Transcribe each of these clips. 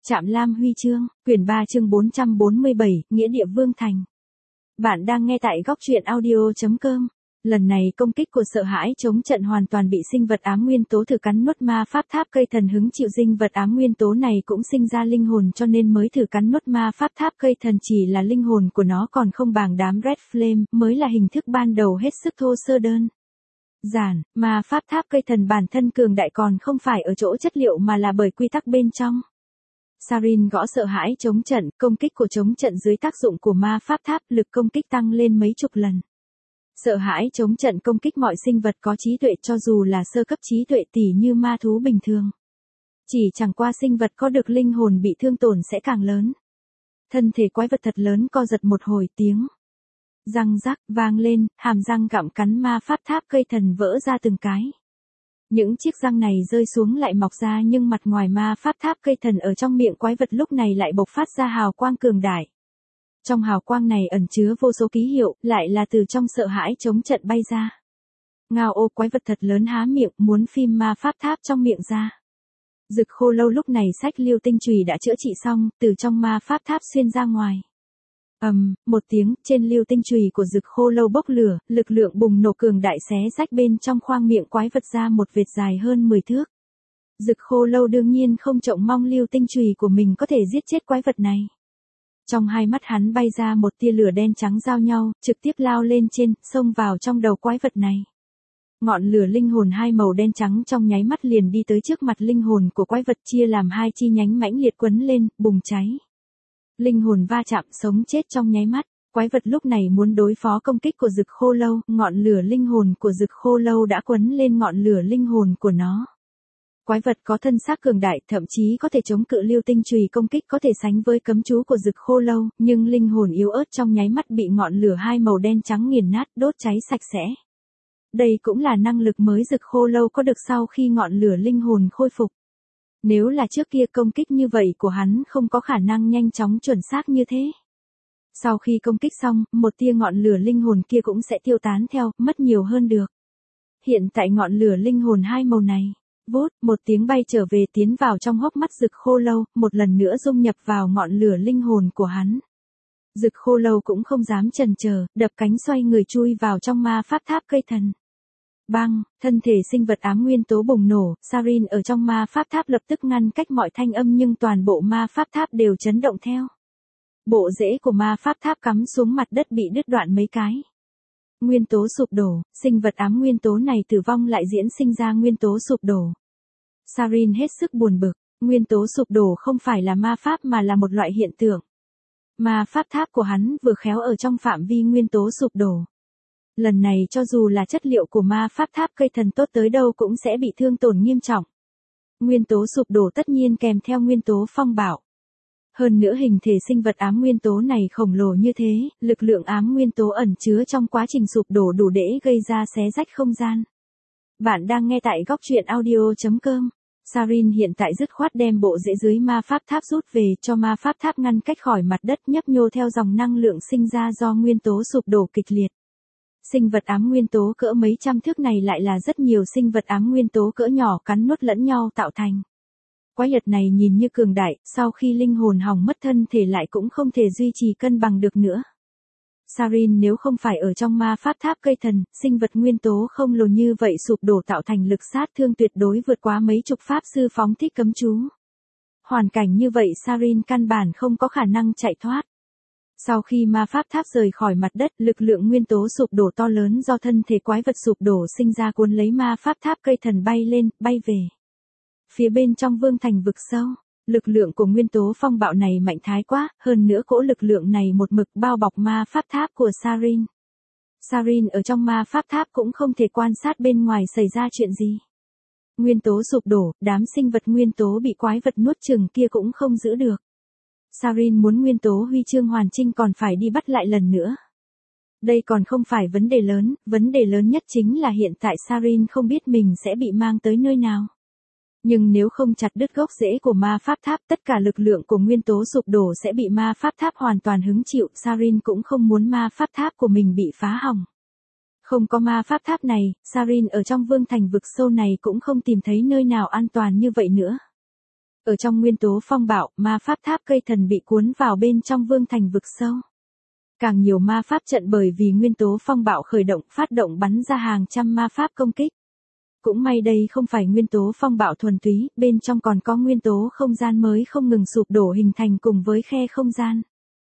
Trạm Lam Huy chương, quyển 3 chương 447, Nghĩa địa Vương Thành. Bạn đang nghe tại góc truyện audio.com. Lần này công kích của sợ hãi chống trận hoàn toàn bị sinh vật ám nguyên tố thử cắn nuốt ma pháp tháp cây thần hứng chịu. Sinh vật ám nguyên tố này cũng sinh ra linh hồn cho nên mới thử cắn nuốt ma pháp tháp cây thần, chỉ là linh hồn của nó còn không bằng đám Red Flame, mới là hình thức ban đầu hết sức thô sơ đơn giản. Ma pháp tháp cây thần bản thân cường đại còn không phải ở chỗ chất liệu mà là bởi quy tắc bên trong. Sarin gõ sợ hãi chống trận, công kích của chống trận dưới tác dụng của ma pháp tháp, lực công kích tăng lên mấy chục lần. Sợ hãi chống trận công kích mọi sinh vật có trí tuệ, cho dù là sơ cấp trí tuệ tỉ như ma thú bình thường. Chỉ chẳng qua sinh vật có được linh hồn bị thương tổn sẽ càng lớn. Thân thể quái vật thật lớn co giật một hồi, tiếng răng rắc vang lên, hàm răng gặm cắn ma pháp tháp cây thần vỡ ra từng cái. Những chiếc răng này rơi xuống lại mọc ra, nhưng mặt ngoài ma pháp tháp cây thần ở trong miệng quái vật lúc này lại bộc phát ra hào quang cường đại. Trong hào quang này ẩn chứa vô số ký hiệu, lại là từ trong sợ hãi chống trận bay ra. Ngao ô, quái vật thật lớn há miệng, muốn phim ma pháp tháp trong miệng ra. Dực khô lâu lúc này xách liêu tinh chùy đã chữa trị xong, từ trong ma pháp tháp xuyên ra ngoài. Một tiếng, trên liêu tinh chùy của dực khô lâu bốc lửa, lực lượng bùng nổ cường đại xé rách bên trong khoang miệng quái vật ra một vệt dài hơn 10 thước. Dực khô lâu đương nhiên không trông mong liêu tinh chùy của mình có thể giết chết quái vật này. Trong hai mắt hắn bay ra một tia lửa đen trắng giao nhau, trực tiếp lao lên trên, xông vào trong đầu quái vật này. Ngọn lửa linh hồn hai màu đen trắng trong nháy mắt liền đi tới trước mặt linh hồn của quái vật, chia làm hai chi nhánh mãnh liệt quấn lên, bùng cháy. Linh hồn va chạm, sống chết trong nháy mắt. Quái vật lúc này muốn đối phó công kích của dực khô lâu, ngọn lửa linh hồn của dực khô lâu đã quấn lên ngọn lửa linh hồn của nó. Quái vật có thân xác cường đại, thậm chí có thể chống cự liêu tinh chùy công kích, có thể sánh với cấm chú của dực khô lâu, nhưng linh hồn yếu ớt trong nháy mắt bị ngọn lửa hai màu đen trắng nghiền nát, đốt cháy sạch sẽ. Đây cũng là năng lực mới dực khô lâu có được sau khi ngọn lửa linh hồn khôi phục. Nếu là trước kia công kích như vậy của hắn không có khả năng nhanh chóng chuẩn xác như thế. Sau khi công kích xong, một tia ngọn lửa linh hồn kia cũng sẽ tiêu tán theo, mất nhiều hơn được. Hiện tại ngọn lửa linh hồn hai màu này, vút, một tiếng bay trở về tiến vào trong hốc mắt dực khô lâu, một lần nữa dung nhập vào ngọn lửa linh hồn của hắn. Dực khô lâu cũng không dám chần chờ, đập cánh xoay người chui vào trong ma pháp tháp cây thần. Bang, thân thể sinh vật ám nguyên tố bùng nổ, Sarin ở trong ma pháp tháp lập tức ngăn cách mọi thanh âm, nhưng toàn bộ ma pháp tháp đều chấn động theo. Bộ rễ của ma pháp tháp cắm xuống mặt đất bị đứt đoạn mấy cái. Nguyên tố sụp đổ, sinh vật ám nguyên tố này tử vong lại diễn sinh ra nguyên tố sụp đổ. Sarin hết sức buồn bực, nguyên tố sụp đổ không phải là ma pháp mà là một loại hiện tượng. Ma pháp tháp của hắn vừa khéo ở trong phạm vi nguyên tố sụp đổ. Lần này cho dù là chất liệu của ma pháp tháp cây thần tốt tới đâu cũng sẽ bị thương tổn nghiêm trọng. Nguyên tố sụp đổ tất nhiên kèm theo nguyên tố phong bạo. Hơn nữa hình thể sinh vật ám nguyên tố này khổng lồ như thế, lực lượng ám nguyên tố ẩn chứa trong quá trình sụp đổ đủ để gây ra xé rách không gian. Bạn đang nghe tại góc truyện audio.com. Sarin hiện tại dứt khoát đem bộ rễ dưới ma pháp tháp rút về, cho ma pháp tháp ngăn cách khỏi mặt đất, nhấp nhô theo dòng năng lượng sinh ra do nguyên tố sụp đổ kịch liệt. Sinh vật ám nguyên tố cỡ mấy trăm thước này lại là rất nhiều sinh vật ám nguyên tố cỡ nhỏ cắn nuốt lẫn nhau tạo thành. Quái vật này nhìn như cường đại, sau khi linh hồn hỏng mất thân thể lại cũng không thể duy trì cân bằng được nữa. Sarin nếu không phải ở trong ma pháp tháp cây thần, sinh vật nguyên tố không lồ như vậy sụp đổ tạo thành lực sát thương tuyệt đối vượt quá mấy chục pháp sư phóng thích cấm chú. Hoàn cảnh như vậy Sarin căn bản không có khả năng chạy thoát. Sau khi ma pháp tháp rời khỏi mặt đất, lực lượng nguyên tố sụp đổ to lớn do thân thể quái vật sụp đổ sinh ra cuốn lấy ma pháp tháp cây thần bay lên, bay về. Phía bên trong vương thành vực sâu, lực lượng của nguyên tố phong bạo này mạnh thái quá, hơn nữa cỗ lực lượng này một mực bao bọc ma pháp tháp của Sarin. Sarin ở trong ma pháp tháp cũng không thể quan sát bên ngoài xảy ra chuyện gì. Nguyên tố sụp đổ, đám sinh vật nguyên tố bị quái vật nuốt chửng kia cũng không giữ được. Sarin muốn nguyên tố huy chương hoàn chỉnh còn phải đi bắt lại lần nữa. Đây còn không phải vấn đề lớn nhất chính là hiện tại Sarin không biết mình sẽ bị mang tới nơi nào. Nhưng nếu không chặt đứt gốc rễ của ma pháp tháp, tất cả lực lượng của nguyên tố sụp đổ sẽ bị ma pháp tháp hoàn toàn hứng chịu. Sarin cũng không muốn ma pháp tháp của mình bị phá hỏng. Không có ma pháp tháp này, Sarin ở trong vương thành vực sâu này cũng không tìm thấy nơi nào an toàn như vậy nữa. Ở trong nguyên tố phong bạo, ma pháp tháp cây thần bị cuốn vào bên trong vương thành vực sâu. Càng nhiều ma pháp trận bởi vì nguyên tố phong bạo khởi động phát động bắn ra hàng trăm ma pháp công kích. Cũng may đây không phải nguyên tố phong bạo thuần túy, bên trong còn có nguyên tố không gian mới không ngừng sụp đổ hình thành cùng với khe không gian.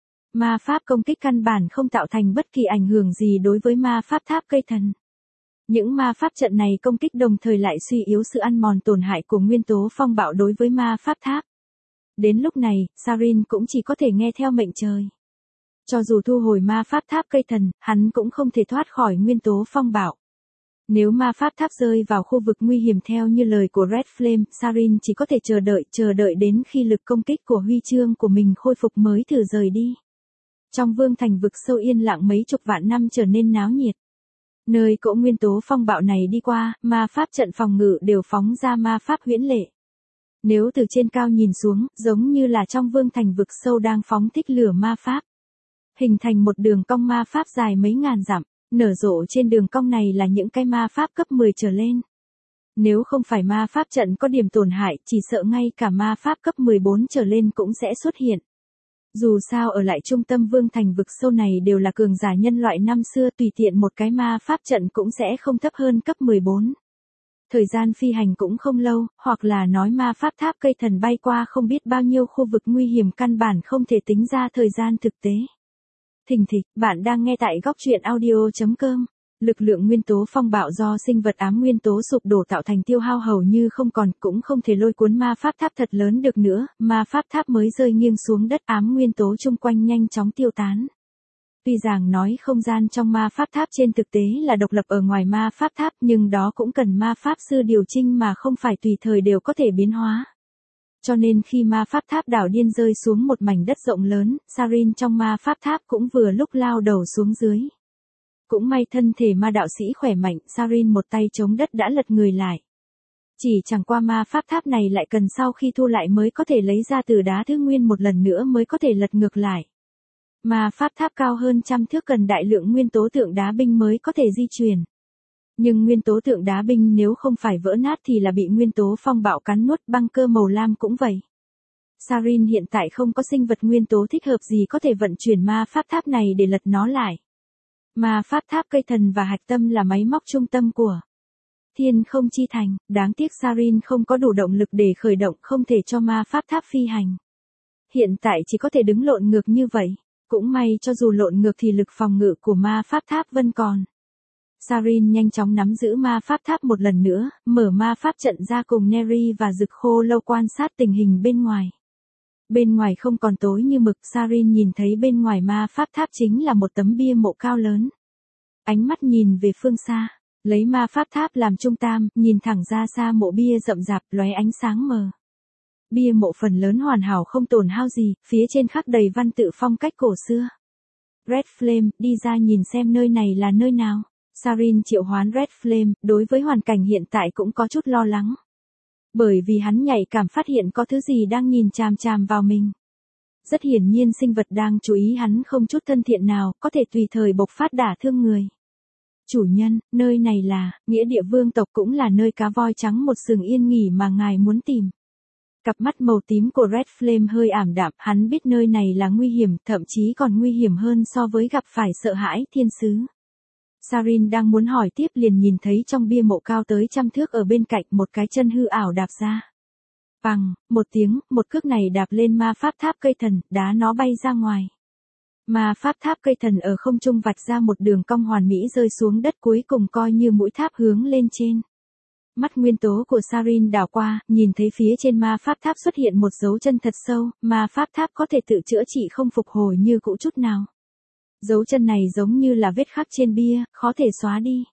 Ma pháp công kích căn bản không tạo thành bất kỳ ảnh hưởng gì đối với ma pháp tháp cây thần. Những ma pháp trận này công kích đồng thời lại suy yếu sự ăn mòn tổn hại của nguyên tố phong bạo đối với ma pháp tháp. Đến lúc này, Sarin cũng chỉ có thể nghe theo mệnh trời. Cho dù thu hồi ma pháp tháp cây thần, hắn cũng không thể thoát khỏi nguyên tố phong bạo. Nếu ma pháp tháp rơi vào khu vực nguy hiểm theo như lời của Red Flame, Sarin chỉ có thể chờ đợi đến khi lực công kích của huy chương của mình khôi phục mới thử rời đi. Trong vương thành vực sâu yên lặng mấy chục vạn năm trở nên náo nhiệt. Nơi cỗ nguyên tố phong bạo này đi qua, ma pháp trận phòng ngự đều phóng ra ma pháp huyễn lệ. Nếu từ trên cao nhìn xuống, giống như là trong vương thành vực sâu đang phóng thích lửa ma pháp. Hình thành một đường cong ma pháp dài mấy ngàn dặm, nở rộ trên đường cong này là những cái ma pháp cấp 10 trở lên. Nếu không phải ma pháp trận có điểm tổn hại, chỉ sợ ngay cả ma pháp cấp 14 trở lên cũng sẽ xuất hiện. Dù sao ở lại trung tâm vương thành vực sâu này đều là cường giả nhân loại năm xưa, tùy tiện một cái ma pháp trận cũng sẽ không thấp hơn cấp 14. Thời gian phi hành cũng không lâu, hoặc là nói ma pháp tháp cây thần bay qua không biết bao nhiêu khu vực nguy hiểm căn bản không thể tính ra thời gian thực tế. Thình thịch, bạn đang nghe tại góc truyện audio.com. Lực lượng nguyên tố phong bạo do sinh vật ám nguyên tố sụp đổ tạo thành tiêu hao hầu như không còn, cũng không thể lôi cuốn ma pháp tháp thật lớn được nữa, ma pháp tháp mới rơi nghiêng xuống đất, ám nguyên tố chung quanh nhanh chóng tiêu tán. Tuy rằng nói không gian trong ma pháp tháp trên thực tế là độc lập ở ngoài ma pháp tháp, nhưng đó cũng cần ma pháp sư điều chỉnh mà không phải tùy thời đều có thể biến hóa. Cho nên khi ma pháp tháp đảo điên rơi xuống một mảnh đất rộng lớn, Sarin trong ma pháp tháp cũng vừa lúc lao đầu xuống dưới. Cũng may thân thể ma đạo sĩ khỏe mạnh, Sarin một tay chống đất đã lật người lại. Chỉ chẳng qua ma pháp tháp này lại cần sau khi thu lại mới có thể lấy ra từ đá thứ nguyên một lần nữa mới có thể lật ngược lại. Ma pháp tháp cao hơn trăm thước cần đại lượng nguyên tố tượng đá binh mới có thể di chuyển. Nhưng nguyên tố tượng đá binh nếu không phải vỡ nát thì là bị nguyên tố phong bạo cắn nuốt, băng cơ màu lam cũng vậy. Sarin hiện tại không có sinh vật nguyên tố thích hợp gì có thể vận chuyển ma pháp tháp này để lật nó lại. Ma pháp tháp cây thần và hạch tâm là máy móc trung tâm của Thiên Không Chi Thành, đáng tiếc Sarin không có đủ động lực để khởi động, không thể cho ma pháp tháp phi hành. Hiện tại chỉ có thể đứng lộn ngược như vậy, cũng may cho dù lộn ngược thì lực phòng ngự của ma pháp tháp vẫn còn. Sarin nhanh chóng nắm giữ ma pháp tháp một lần nữa, mở ma pháp trận ra cùng Neri và Dực Khô Lâu quan sát tình hình bên ngoài. Bên ngoài không còn tối như mực, Sarin nhìn thấy bên ngoài ma pháp tháp chính là một tấm bia mộ cao lớn. Ánh mắt nhìn về phương xa, lấy ma pháp tháp làm trung tâm, nhìn thẳng ra xa mộ bia rậm rạp lóe ánh sáng mờ. Bia mộ phần lớn hoàn hảo không tổn hao gì, phía trên khắc đầy văn tự phong cách cổ xưa. Red Flame, đi ra nhìn xem nơi này là nơi nào. Sarin triệu hoán Red Flame, đối với hoàn cảnh hiện tại cũng có chút lo lắng. Bởi vì hắn nhạy cảm phát hiện có thứ gì đang nhìn chằm chằm vào mình. Rất hiển nhiên sinh vật đang chú ý hắn không chút thân thiện nào, có thể tùy thời bộc phát đả thương người. Chủ nhân, nơi này là, nghĩa địa vương tộc cũng là nơi cá voi trắng một sừng yên nghỉ mà ngài muốn tìm. Cặp mắt màu tím của Red Flame hơi ảm đạm, hắn biết nơi này là nguy hiểm, thậm chí còn nguy hiểm hơn so với gặp phải sợ hãi thiên sứ. Sarin đang muốn hỏi tiếp liền nhìn thấy trong bia mộ cao tới trăm thước ở bên cạnh một cái chân hư ảo đạp ra. Bằng, một tiếng, một cước này đạp lên ma pháp tháp cây thần, đá nó bay ra ngoài. Ma pháp tháp cây thần ở không trung vạch ra một đường cong hoàn mỹ rơi xuống đất, cuối cùng coi như mũi tháp hướng lên trên. Mắt nguyên tố của Sarin đảo qua, nhìn thấy phía trên ma pháp tháp xuất hiện một dấu chân thật sâu, ma pháp tháp có thể tự chữa trị không phục hồi như cũ chút nào. Dấu chân này giống như là vết khắc trên bia, khó thể xóa đi.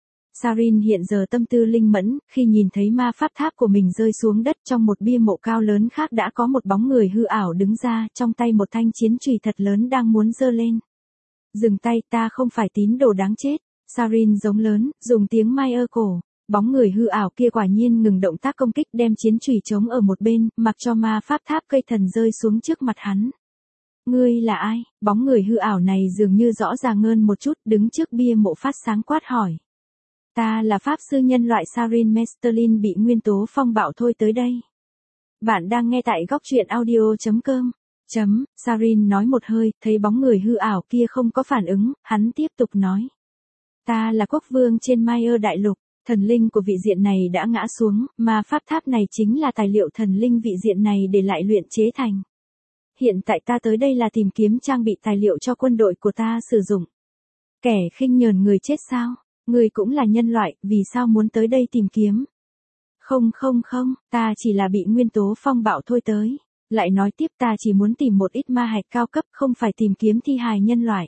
Sarin hiện giờ tâm tư linh mẫn, khi nhìn thấy ma pháp tháp của mình rơi xuống đất, trong một bia mộ cao lớn khác đã có một bóng người hư ảo đứng ra, trong tay một thanh chiến chùy thật lớn đang muốn giơ lên. Dừng tay, ta không phải tín đồ đáng chết. Sarin giống lớn, dùng tiếng mai ơ cổ. Bóng người hư ảo kia quả nhiên ngừng động tác công kích, đem chiến chùy chống ở một bên, mặc cho ma pháp tháp cây thần rơi xuống trước mặt hắn. Ngươi là ai? Bóng người hư ảo này dường như rõ ràng hơn một chút, đứng trước bia mộ phát sáng quát hỏi. Ta là pháp sư nhân loại Sarin Mesterlin bị nguyên tố phong bạo thôi tới đây. Bạn đang nghe tại góc truyện audio.com. Sarin nói một hơi, thấy bóng người hư ảo kia không có phản ứng, hắn tiếp tục nói. Ta là quốc vương trên Mayer đại lục, thần linh của vị diện này đã ngã xuống, mà pháp tháp này chính là tài liệu thần linh vị diện này để lại luyện chế thành. Hiện tại ta tới đây là tìm kiếm trang bị tài liệu cho quân đội của ta sử dụng. Kẻ khinh nhờn người chết sao? Người cũng là nhân loại, vì sao muốn tới đây tìm kiếm? Không, ta chỉ là bị nguyên tố phong bạo thôi tới. Lại nói tiếp ta chỉ muốn tìm một ít ma hạch cao cấp, không phải tìm kiếm thi hài nhân loại.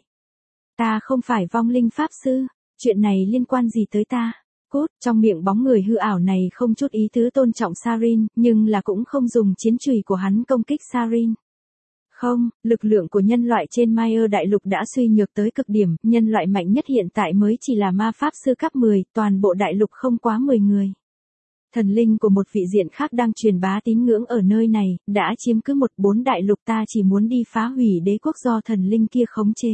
Ta không phải vong linh pháp sư, chuyện này liên quan gì tới ta? Cốt, trong miệng bóng người hư ảo này không chút ý tứ tôn trọng Sarin, nhưng là cũng không dùng chiến chùy của hắn công kích Sarin. Không, lực lượng của nhân loại trên Mayer đại lục đã suy nhược tới cực điểm, nhân loại mạnh nhất hiện tại mới chỉ là ma pháp sư cấp 10, toàn bộ đại lục không quá 10 người. Thần linh của một vị diện khác đang truyền bá tín ngưỡng ở nơi này, đã chiếm cứ 4 đại lục, ta chỉ muốn đi phá hủy đế quốc do thần linh kia khống chế.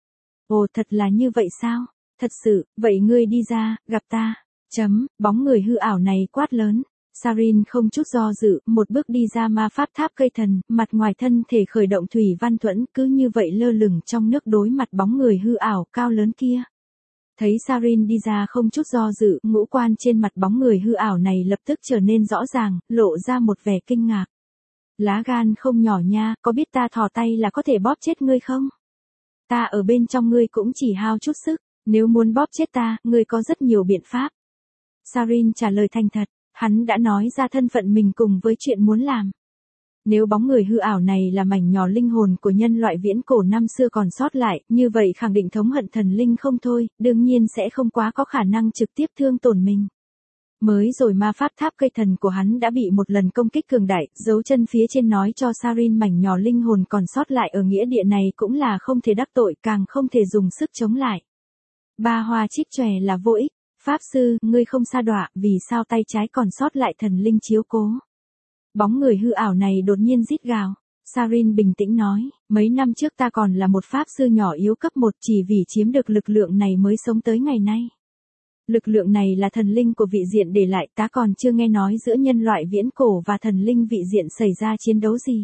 Ồ, thật là như vậy sao? Thật sự, vậy ngươi đi ra, gặp ta. Bóng người hư ảo này quát lớn. Sarin không chút do dự, một bước đi ra ma pháp tháp cây thần, mặt ngoài thân thể khởi động thủy văn thuẫn, cứ như vậy lơ lửng trong nước đối mặt bóng người hư ảo cao lớn kia. Thấy Sarin đi ra không chút do dự, ngũ quan trên mặt bóng người hư ảo này lập tức trở nên rõ ràng, lộ ra một vẻ kinh ngạc. Lá gan không nhỏ nha, có biết ta thò tay là có thể bóp chết ngươi không? Ta ở bên trong ngươi cũng chỉ hao chút sức, nếu muốn bóp chết ta, ngươi có rất nhiều biện pháp. Sarin trả lời thành thật, hắn đã nói ra thân phận mình cùng với chuyện muốn làm. Nếu bóng người hư ảo này là mảnh nhỏ linh hồn của nhân loại viễn cổ năm xưa còn sót lại, như vậy khẳng định thống hận thần linh không thôi, đương nhiên sẽ không quá có khả năng trực tiếp thương tổn mình. Mới rồi ma pháp tháp cây thần của hắn đã bị một lần công kích cường đại, dấu chân phía trên nói cho Sarin mảnh nhỏ linh hồn còn sót lại ở nghĩa địa này cũng là không thể đắc tội, càng không thể dùng sức chống lại. Ba hoa trích chòe là vô ích. Pháp sư, ngươi không sa đọa, vì sao tay trái còn sót lại thần linh chiếu cố? Bóng người hư ảo này đột nhiên rít gào. Sarin bình tĩnh nói, mấy năm trước ta còn là một pháp sư nhỏ yếu cấp 1, chỉ vì chiếm được lực lượng này mới sống tới ngày nay. Lực lượng này là thần linh của vị diện để lại, ta còn chưa nghe nói giữa nhân loại viễn cổ và thần linh vị diện xảy ra chiến đấu gì.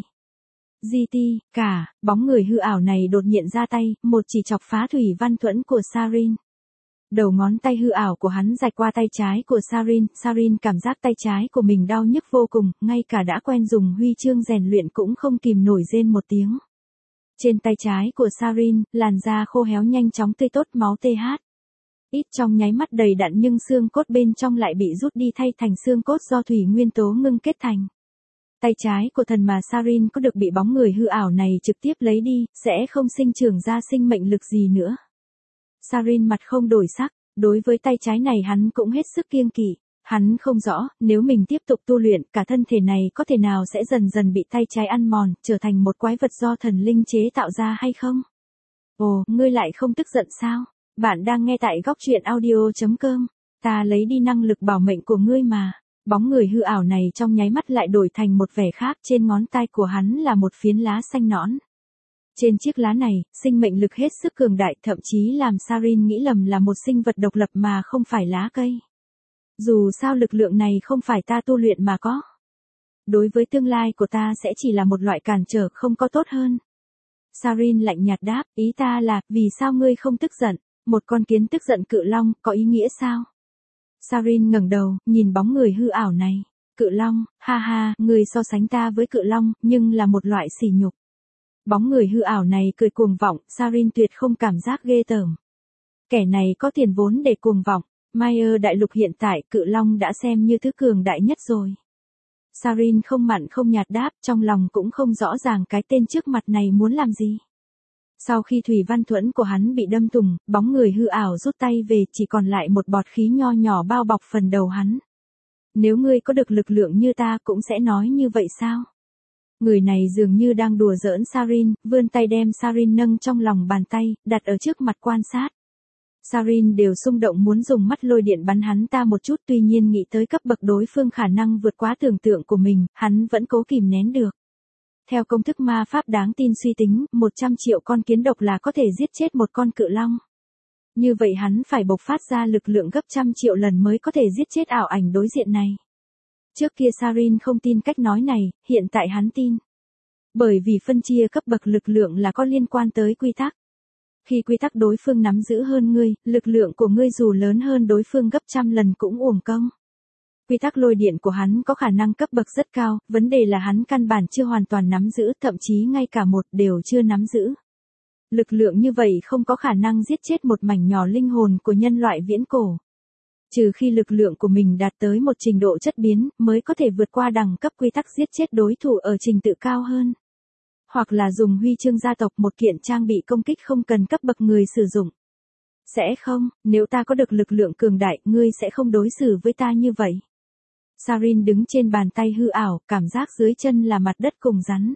Cả, bóng người hư ảo này đột nhiên ra tay, một chỉ chọc phá thủy văn thuẫn của Sarin. Đầu ngón tay hư ảo của hắn rạch qua tay trái của Sarin, Sarin cảm giác tay trái của mình đau nhức vô cùng, ngay cả đã quen dùng huy chương rèn luyện cũng không kìm nổi rên một tiếng. Trên tay trái của Sarin, làn da khô héo nhanh chóng tươi tốt, máu TH. Ít trong nháy mắt đầy đặn nhưng xương cốt bên trong lại bị rút đi thay thành xương cốt do thủy nguyên tố ngưng kết thành. Tay trái của thần mà Sarin có được bị bóng người hư ảo này trực tiếp lấy đi, sẽ không sinh trưởng ra sinh mệnh lực gì nữa. Sarin mặt không đổi sắc, đối với tay trái này hắn cũng hết sức kiêng kỵ. Hắn không rõ, nếu mình tiếp tục tu luyện, cả thân thể này có thể nào sẽ dần dần bị tay trái ăn mòn, trở thành một quái vật do thần linh chế tạo ra hay không? Ồ, ngươi lại không tức giận sao? Bạn đang nghe tại góc truyện audio.com. Ta lấy đi năng lực bảo mệnh của ngươi mà. Bóng người hư ảo này trong nháy mắt lại đổi thành một vẻ khác, trên ngón tay của hắn là một phiến lá xanh nõn. Trên chiếc lá này, sinh mệnh lực hết sức cường đại, thậm chí làm Sarin nghĩ lầm là một sinh vật độc lập mà không phải lá cây. Dù sao lực lượng này không phải ta tu luyện mà có. Đối với tương lai của ta sẽ chỉ là một loại cản trở, không có tốt hơn. Sarin lạnh nhạt đáp, ý ta là, vì sao ngươi không tức giận? Một con kiến tức giận cự long, có ý nghĩa sao? Sarin ngẩng đầu, nhìn bóng người hư ảo này. Cự long, ha ha, ngươi so sánh ta với cự long, nhưng là một loại sỉ nhục. Bóng người hư ảo này cười cuồng vọng, Sarin tuyệt không cảm giác ghê tởm. Kẻ này có tiền vốn để cuồng vọng, Mayer đại lục hiện tại cự long đã xem như thứ cường đại nhất rồi. Sarin không mặn không nhạt đáp, trong lòng cũng không rõ ràng cái tên trước mặt này muốn làm gì. Sau khi thủy văn thuẫn của hắn bị đâm thủng, bóng người hư ảo rút tay về, chỉ còn lại một bọt khí nho nhỏ bao bọc phần đầu hắn. Nếu ngươi có được lực lượng như ta cũng sẽ nói như vậy sao? Người này dường như đang đùa giỡn Sarin, vươn tay đem Sarin nâng trong lòng bàn tay, đặt ở trước mặt quan sát. Sarin đều xung động muốn dùng mắt lôi điện bắn hắn ta một chút, tuy nhiên nghĩ tới cấp bậc đối phương khả năng vượt quá tưởng tượng của mình, hắn vẫn cố kìm nén được. Theo công thức ma pháp đáng tin suy tính, 100 triệu con kiến độc là có thể giết chết một con cự long. Như vậy hắn phải bộc phát ra lực lượng gấp trăm triệu lần mới có thể giết chết ảo ảnh đối diện này. Trước kia Sarin không tin cách nói này, hiện tại hắn tin. Bởi vì phân chia cấp bậc lực lượng là có liên quan tới quy tắc. Khi quy tắc đối phương nắm giữ hơn ngươi, lực lượng của ngươi dù lớn hơn đối phương gấp trăm lần cũng uổng công. Quy tắc lôi điện của hắn có khả năng cấp bậc rất cao, vấn đề là hắn căn bản chưa hoàn toàn nắm giữ, thậm chí ngay cả một đều chưa nắm giữ. Lực lượng như vậy không có khả năng giết chết một mảnh nhỏ linh hồn của nhân loại viễn cổ. Trừ khi lực lượng của mình đạt tới một trình độ chất biến, mới có thể vượt qua đẳng cấp quy tắc giết chết đối thủ ở trình tự cao hơn. Hoặc là dùng huy chương gia tộc một kiện trang bị công kích không cần cấp bậc người sử dụng. Sẽ không, nếu ta có được lực lượng cường đại, ngươi sẽ không đối xử với ta như vậy. Sarin đứng trên bàn tay hư ảo, cảm giác dưới chân là mặt đất cùng rắn.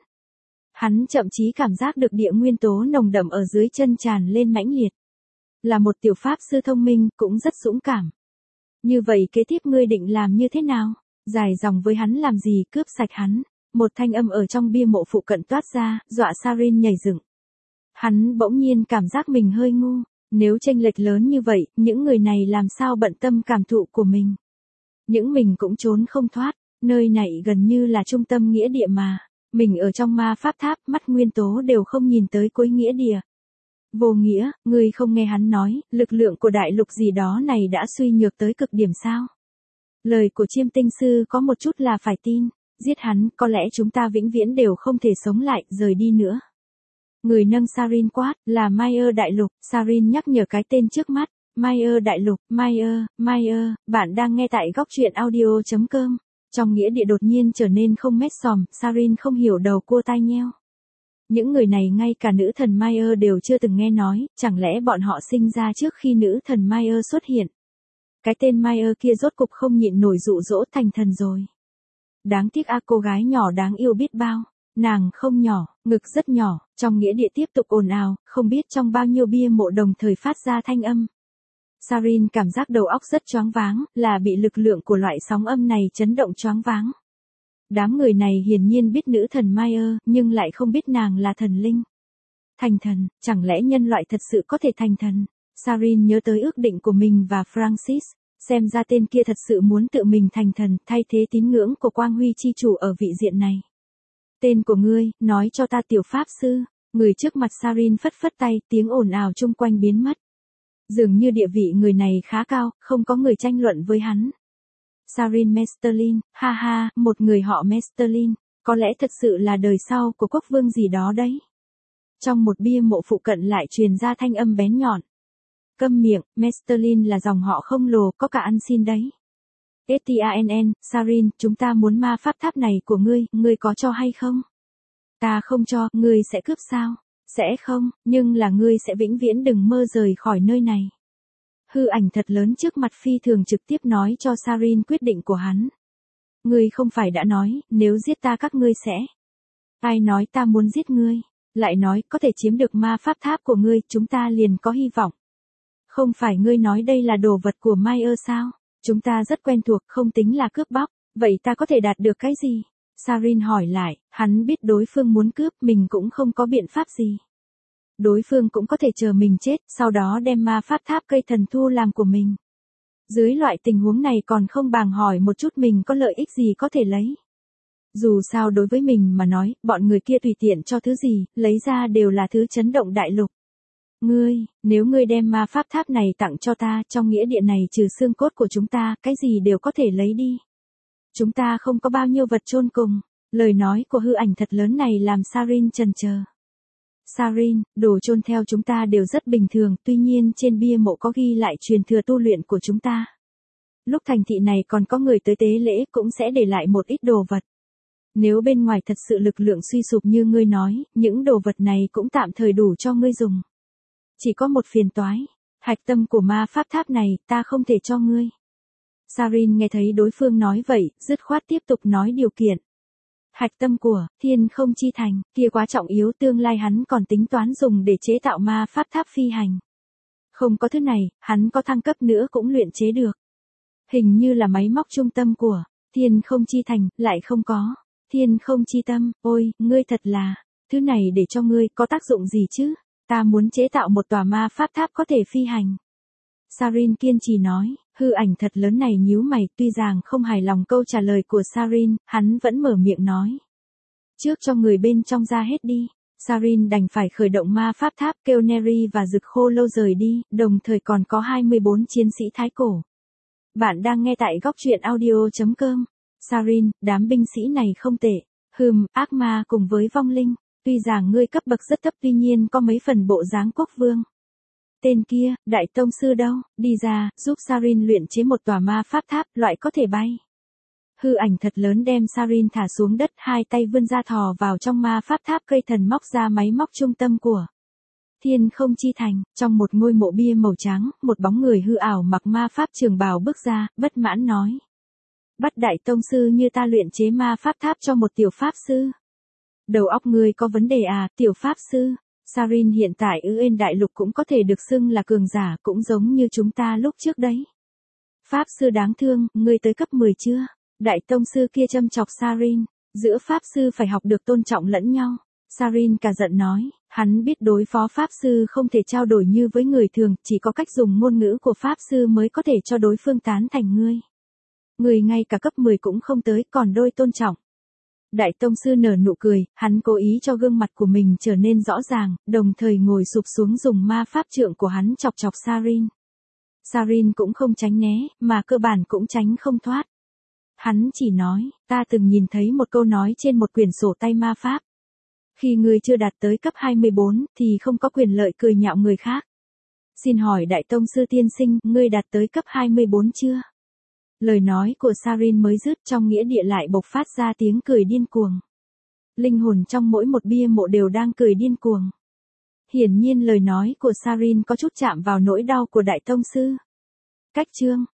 Hắn thậm chí cảm giác được địa nguyên tố nồng đậm ở dưới chân tràn lên mãnh liệt. Là một tiểu pháp sư thông minh, cũng rất dũng cảm. Như vậy kế tiếp ngươi định làm như thế nào? Dài dòng với hắn làm gì, cướp sạch hắn? Một thanh âm ở trong bia mộ phụ cận toát ra, dọa Sarin nhảy dựng. Hắn bỗng nhiên cảm giác mình hơi ngu. Nếu chênh lệch lớn như vậy, những người này làm sao bận tâm cảm thụ của mình? Những mình cũng trốn không thoát, nơi này gần như là trung tâm nghĩa địa mà. Mình ở trong ma pháp tháp, mắt nguyên tố đều không nhìn tới cuối nghĩa địa. Vô nghĩa, ngươi không nghe hắn nói, lực lượng của đại lục gì đó này đã suy nhược tới cực điểm sao? Lời của chiêm tinh sư có một chút là phải tin, giết hắn, có lẽ chúng ta vĩnh viễn đều không thể sống lại, rời đi nữa. Người nâng Sarin quát, là Mayer đại lục, Sarin nhắc nhở cái tên trước mắt, Mayer đại lục, Mayer, bạn đang nghe tại góc truyện audio.com. Trong nghĩa địa đột nhiên trở nên không mét xòm, Sarin không hiểu đầu cua tai nheo. Những người này ngay cả nữ thần Mayer đều chưa từng nghe nói, chẳng lẽ bọn họ sinh ra trước khi nữ thần Mayer xuất hiện. Cái tên Mayer kia rốt cục không nhịn nổi dụ dỗ thành thần rồi. Đáng tiếc cô gái nhỏ đáng yêu biết bao. Nàng không nhỏ, ngực rất nhỏ, trong nghĩa địa tiếp tục ồn ào, không biết trong bao nhiêu bia mộ đồng thời phát ra thanh âm. Sarin cảm giác đầu óc rất choáng váng, là bị lực lượng của loại sóng âm này chấn động choáng váng. Đám người này hiển nhiên biết nữ thần Mayer, nhưng lại không biết nàng là thần linh. Thành thần, chẳng lẽ nhân loại thật sự có thể thành thần? Sarin nhớ tới ước định của mình và Francis, xem ra tên kia thật sự muốn tự mình thành thần, thay thế tín ngưỡng của quang huy chi chủ ở vị diện này. Tên của ngươi, nói cho ta tiểu pháp sư. Người trước mặt Sarin phất phất tay, tiếng ồn ào chung quanh biến mất. Dường như địa vị người này khá cao, không có người tranh luận với hắn. Sarin Mesterlin, ha ha, một người họ Mesterlin, có lẽ thật sự là đời sau của quốc vương gì đó đấy. Trong một bia mộ phụ cận lại truyền ra thanh âm bén nhọn. Câm miệng, Mesterlin là dòng họ không lồ, có cả ăn xin đấy. Tann, Sarin, chúng ta muốn ma pháp tháp này của ngươi có cho hay không? Ta không cho, ngươi sẽ cướp sao? Sẽ không, nhưng là ngươi sẽ vĩnh viễn đừng mơ rời khỏi nơi này. Hư ảnh thật lớn trước mặt phi thường trực tiếp nói cho Sarin quyết định của hắn. Ngươi không phải đã nói, nếu giết ta các ngươi sẽ. Ai nói ta muốn giết ngươi? Lại nói, có thể chiếm được ma pháp tháp của ngươi, chúng ta liền có hy vọng. Không phải ngươi nói đây là đồ vật của Mayer sao? Chúng ta rất quen thuộc, không tính là cướp bóc, vậy ta có thể đạt được cái gì? Sarin hỏi lại, hắn biết đối phương muốn cướp, mình cũng không có biện pháp gì. Đối phương cũng có thể chờ mình chết, sau đó đem ma pháp tháp cây thần thu làm của mình. Dưới loại tình huống này còn không bàng hỏi một chút mình có lợi ích gì có thể lấy. Dù sao đối với mình mà nói, bọn người kia tùy tiện cho thứ gì, lấy ra đều là thứ chấn động đại lục. Nếu ngươi đem ma pháp tháp này tặng cho ta, trong nghĩa địa này trừ xương cốt của chúng ta, cái gì đều có thể lấy đi. Chúng ta không có bao nhiêu vật chôn cùng. Lời nói của hư ảnh thật lớn này làm Sarin chần chờ. Sarin, đồ chôn theo chúng ta đều rất bình thường, tuy nhiên trên bia mộ có ghi lại truyền thừa tu luyện của chúng ta. Lúc thành thị này còn có người tới tế lễ cũng sẽ để lại một ít đồ vật. Nếu bên ngoài thật sự lực lượng suy sụp như ngươi nói, những đồ vật này cũng tạm thời đủ cho ngươi dùng. Chỉ có một phiền toái, hạch tâm của ma pháp tháp này, ta không thể cho ngươi. Sarin nghe thấy đối phương nói vậy, dứt khoát tiếp tục nói điều kiện. Hạch tâm của Thiên Không Chi Thành, kia quá trọng yếu, tương lai hắn còn tính toán dùng để chế tạo ma pháp tháp phi hành. Không có thứ này, hắn có thăng cấp nữa cũng luyện chế được. Hình như là máy móc trung tâm của Thiên Không Chi Thành, lại không có. Thiên Không Chi Tâm, ôi, ngươi thật là, thứ này để cho ngươi có tác dụng gì chứ? Ta muốn chế tạo một tòa ma pháp tháp có thể phi hành. Sarin kiên trì nói, hư ảnh thật lớn này nhíu mày, tuy rằng không hài lòng câu trả lời của Sarin, hắn vẫn mở miệng nói. Trước cho người bên trong ra hết đi. Sarin đành phải khởi động ma pháp tháp kêu Neri và Dực Khô Lâu rời đi, đồng thời còn có 24 chiến sĩ thái cổ. Bạn đang nghe tại góc truyện audio.com. Sarin, đám binh sĩ này không tệ. Ác ma cùng với vong linh. Tuy rằng ngươi cấp bậc rất thấp tuy nhiên có mấy phần bộ dáng quốc vương. Tên kia, đại tông sư đâu, đi ra, giúp Sarin luyện chế một tòa ma pháp tháp, loại có thể bay. Hư ảnh thật lớn đem Sarin thả xuống đất, hai tay vươn ra thò vào trong ma pháp tháp, cây thần móc ra máy móc trung tâm của Thiên Không Chi Thành. Trong một ngôi mộ bia màu trắng, một bóng người hư ảo mặc ma pháp trường bào bước ra, bất mãn nói. Bắt đại tông sư như ta luyện chế ma pháp tháp cho một tiểu pháp sư. Đầu óc ngươi có vấn đề à, tiểu pháp sư? Sarin hiện tại Yen đại lục cũng có thể được xưng là cường giả, cũng giống như chúng ta lúc trước đấy. Pháp sư đáng thương, ngươi tới cấp 10 chưa? Đại tông sư kia châm chọc Sarin, giữa pháp sư phải học được tôn trọng lẫn nhau. Sarin cả giận nói, hắn biết đối phó pháp sư không thể trao đổi như với người thường, chỉ có cách dùng ngôn ngữ của pháp sư mới có thể cho đối phương tán thành ngươi. Người ngay cả cấp 10 cũng không tới, còn đôi tôn trọng. Đại tông sư nở nụ cười, hắn cố ý cho gương mặt của mình trở nên rõ ràng, đồng thời ngồi sụp xuống dùng ma pháp trượng của hắn chọc chọc Sarin. Sarin cũng không tránh né, mà cơ bản cũng tránh không thoát. Hắn chỉ nói, ta từng nhìn thấy một câu nói trên một quyển sổ tay ma pháp. Khi ngươi chưa đạt tới cấp 24, thì không có quyền lợi cười nhạo người khác. Xin hỏi đại tông sư tiên sinh, ngươi đạt tới cấp 24 chưa? Lời nói của Sarin mới dứt, trong nghĩa địa lại bộc phát ra tiếng cười điên cuồng. Linh hồn trong mỗi một bia mộ đều đang cười điên cuồng. Hiển nhiên lời nói của Sarin có chút chạm vào nỗi đau của đại tông sư. Cách chương